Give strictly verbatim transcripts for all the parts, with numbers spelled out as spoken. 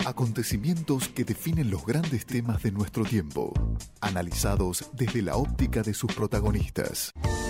Acontecimientos que definen los grandes temas de nuestro tiempo, analizados desde la óptica de sus protagonistas.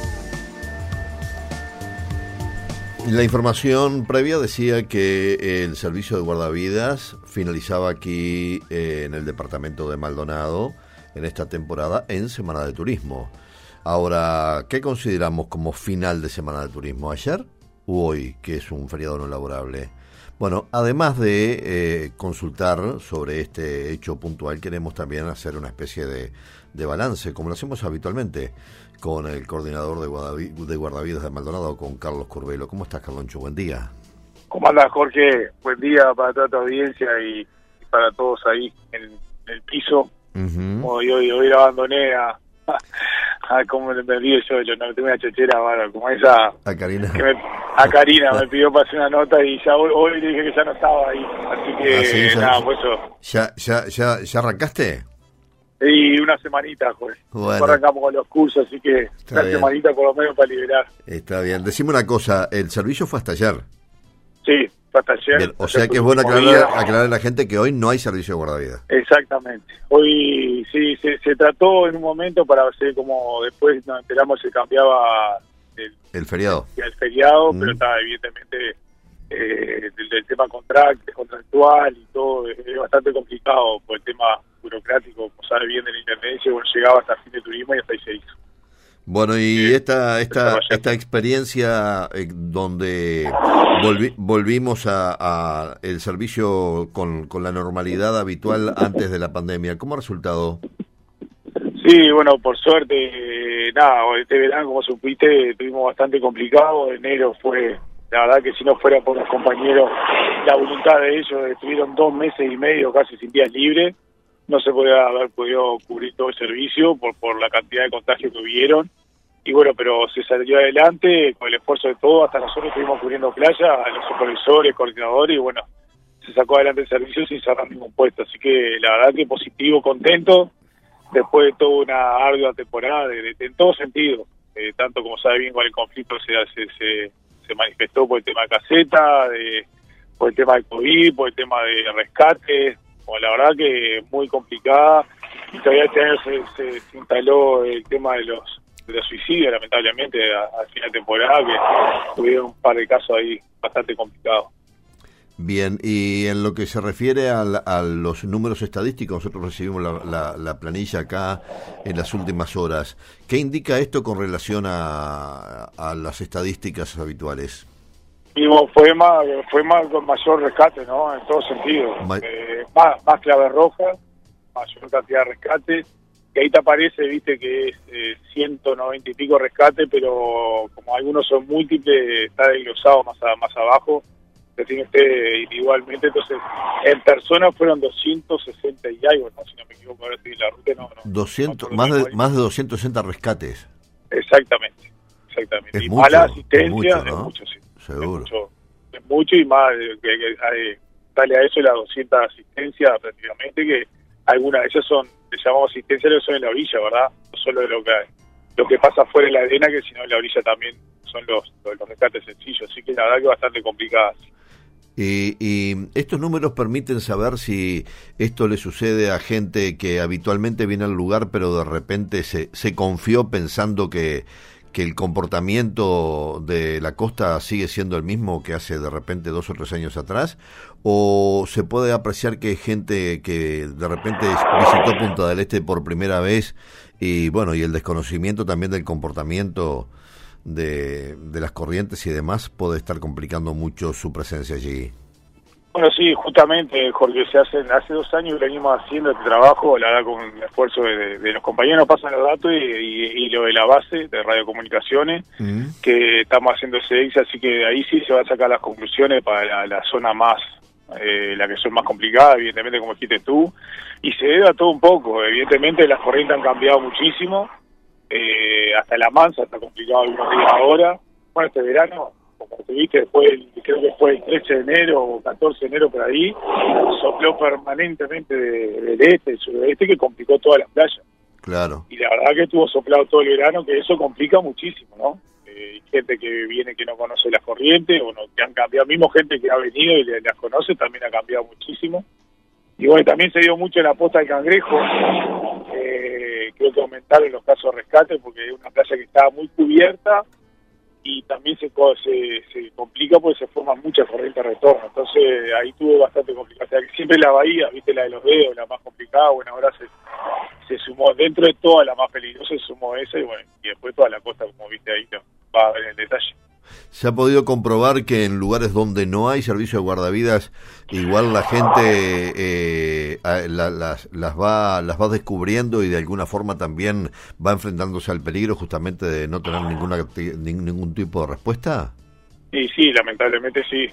La información previa decía que el servicio de guardavidas finalizaba aquí eh, en el departamento de Maldonado en esta temporada en Semana de Turismo. Ahora, ¿qué consideramos como final de Semana de Turismo? ¿Ayer u hoy, que es un feriado no laborable? Bueno, además de eh, consultar sobre este hecho puntual, queremos también hacer una especie de, de balance, como lo hacemos habitualmente, con el coordinador de, guardavi- de guardavidas de Maldonado, con Carlos Curvelo. ¿Cómo estás, Carloncho? Buen día. ¿Cómo andás, Jorge? Buen día para toda tu audiencia y, y para todos ahí en, en el piso. Uh-huh. Como yo, yo hoy abandoné a, a, a como me río yo, yo no tengo una chechera, bueno, como esa... A Karina. Que me, a Karina me pidió para hacer una nota y ya hoy, hoy le dije que ya no estaba ahí. Así que, ¿Ah, sí? nada, ya, por eso... ¿Ya, ya, ya, ya arrancaste? Y una semanita, Jorge. Bueno. Después arrancamos con los cursos, así que Está una bien. semanita por lo menos para liberar. Está bien. Decime una cosa, el servicio fue hasta ayer. Sí, fue hasta ayer. Bien, o sea que es bueno aclarar, aclarar a la gente que hoy no hay servicio de guardavidas. Exactamente. Hoy sí, se, se trató en un momento para hacer como después nos enteramos se cambiaba el, el feriado. El feriado, mm. pero estaba evidentemente eh, el, el tema contract, contractual y todo, es, es bastante complicado por el tema burocrático, como sabe bien de la Intendencia, bueno, llegaba hasta fin de turismo y hasta ahí se hizo. Bueno, y sí, esta esta esta experiencia eh, donde volvi, volvimos a, a el servicio con, con la normalidad habitual antes de la pandemia, ¿cómo ha resultado? Sí, bueno, por suerte, nada, este verano, como supiste, tuvimos bastante complicado. Enero fue, la verdad que si no fuera por los compañeros, la voluntad de ellos, estuvieron dos meses y medio casi sin días libres. No se podía haber podido cubrir todo el servicio por por la cantidad de contagios que hubieron. Y bueno, pero se salió adelante con el esfuerzo de todos. Hasta nosotros estuvimos cubriendo playa, los supervisores, coordinadores, y bueno, se sacó adelante el servicio sin cerrar ningún puesto. Así que la verdad que positivo, contento, después de toda una ardua temporada, de, de, de en todo sentido. Eh, tanto como sabe bien con el conflicto se, se, se, se manifestó por el tema de caseta, de, por el tema del COVID, por el tema de rescate. Bueno, la verdad que muy complicada, y todavía este año se, se, se instaló el tema de los de los suicidios, lamentablemente, al final de temporada, que tuvieron un par de casos ahí bastante complicados. Bien, y en lo que se refiere a, la, a los números estadísticos, nosotros recibimos la, la, la planilla acá en las últimas horas. ¿Qué indica esto con relación a, a las estadísticas habituales? Y bueno, fue más, fue más con mayor rescate, ¿no? En todo sentido. Ma- eh, más, más clave roja, mayor cantidad de rescate. Que ahí te aparece, viste, que es eh, ciento noventa y pico rescate, pero como algunos son múltiples, está desglosado más a, más abajo, que tiene usted individualmente. Entonces, en persona fueron doscientos sesenta y algo, ¿no? Si no me equivoco, ahora estoy en la ruta, no. no doscientos, no más, de, más de doscientos sesenta rescates. Exactamente, exactamente. Es y mucho, mala asistencia, es mucho, ¿no? es mucho, sí. Seguro. Es mucho, es mucho y más, que, que, que, dale a eso las doscientas asistencias prácticamente, que algunas de ellas son, le llamamos asistencia, que son en la orilla, ¿verdad? No solo de lo que lo que pasa fuera de la arena, que sino en la orilla también son los, los, los rescates sencillos, así que la verdad que bastante complicadas. Y, y estos números permiten saber si esto le sucede a gente que habitualmente viene al lugar, pero de repente se, se confió pensando que, que el comportamiento de la costa sigue siendo el mismo que hace de repente dos o tres años atrás, o se puede apreciar que hay gente que de repente visitó Punta del Este por primera vez y bueno, y el desconocimiento también del comportamiento de, de las corrientes y demás puede estar complicando mucho su presencia allí. Bueno, sí, justamente, Jorge, se hace, hace dos años que venimos haciendo este trabajo, la verdad, con el esfuerzo de, de, de los compañeros, nos pasan los datos y, y, y lo de la base de radiocomunicaciones, mm. que estamos haciendo ese ex, así que de ahí sí se van a sacar las conclusiones para la, la zona más, eh, la que son más complicadas, evidentemente, como dijiste tú, y se debe a todo un poco. Evidentemente las corrientes han cambiado muchísimo, eh, hasta la mansa está complicado algunos días ahora. Bueno, este verano, como te viste, después, creo que fue el trece de enero o catorce de enero por ahí, sopló permanentemente del este, del suroeste, que complicó todas las playas. Claro. Y la verdad que estuvo soplado todo el verano, que eso complica muchísimo, ¿no? Eh, gente que viene que no conoce las corrientes, o no, que han cambiado, mismo gente que ha venido y las conoce, también ha cambiado muchísimo. Y bueno, también se dio mucho en la Posta del Cangrejo, eh, creo que aumentaron los casos de rescate porque es una playa que estaba muy cubierta y también se, se, se complica porque se forman muchas corrientes de retorno, entonces ahí tuve bastante complicación. O sea, que siempre la bahía, viste, la de los dedos, la más complicada, bueno, ahora se, se sumó, dentro de toda la más peligrosa se sumó esa y bueno, y después toda la costa, como viste ahí, no, va a ver en el detalle. Se ha podido comprobar que en lugares donde no hay servicio de guardavidas, igual la gente eh, la, las, las va las va descubriendo y de alguna forma también va enfrentándose al peligro justamente de no tener ninguna ningún tipo de respuesta. Sí, sí, lamentablemente sí.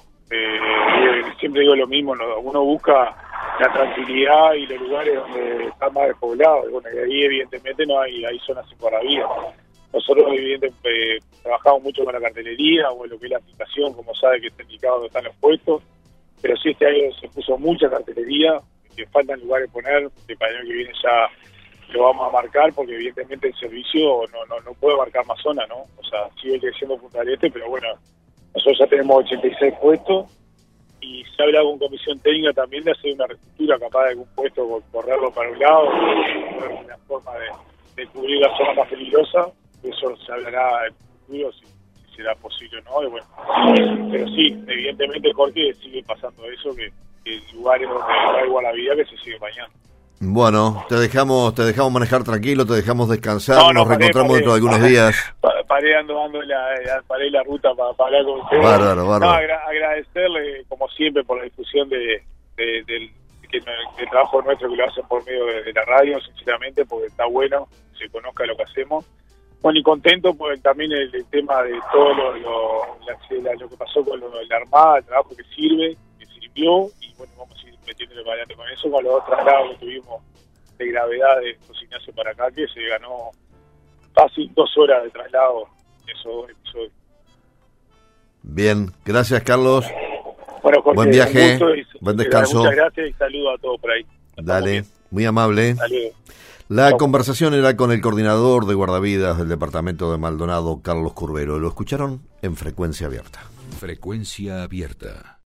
Eh, siempre digo lo mismo, ¿no? Uno busca la tranquilidad y los lugares donde está más despoblado. Y bueno, y ahí evidentemente no hay, hay zonas sin guardavidas. Nosotros evidentemente eh, trabajamos mucho con la cartelería o en lo que es la aplicación, como sabe que está indicado donde están los puestos, pero sí este año se puso mucha cartelería, que faltan lugares poner, que para el año que viene ya lo vamos a marcar, porque evidentemente el servicio no no no puede marcar más zona, ¿no? O sea, sigue creciendo Punta del Este, pero bueno, nosotros ya tenemos ochenta y seis puestos, y se habla con comisión técnica también de hacer una reestructura, capaz de algún puesto correrlo para un lado, una forma de, de cubrir la zona más peligrosa. Eso se hablará en futuro si, si será posible o no. Y bueno, pero sí, evidentemente, Jorge, sigue pasando eso, que, que en lugares donde no hay guardavidas que se sigue bañando. Bueno, te dejamos te dejamos manejar tranquilo, te dejamos descansar, no, no, nos paré, reencontramos paré, dentro de algunos paré, días. Paré ando dando la, paré la ruta para, para hablar con ustedes. Bárbaro, bárbaro. No, agra- agradecerle, como siempre, por la difusión de, de, del que, del trabajo nuestro que lo hacen por medio de, de la radio, sinceramente, porque está bueno, se conozca lo que hacemos. Bueno, y contento porque también el, el tema de todo lo, lo, la, lo que pasó con lo, la Armada, el trabajo que sirve, que sirvió, y bueno, vamos a ir metiéndole para adelante con eso, con los dos traslados que tuvimos de gravedad de José Ignacio para acá, que se ganó casi dos horas de traslado en esos dos episodios. Bien, gracias Carlos. Bueno, Jorge, buen viaje, y, buen descanso. Muchas gracias y saludo a todos por ahí. Dale, muy amable. Saludos. La Chau. conversación era con el coordinador de guardavidas del departamento de Maldonado, Carlos Curbero. Lo escucharon en Frecuencia Abierta. Frecuencia Abierta.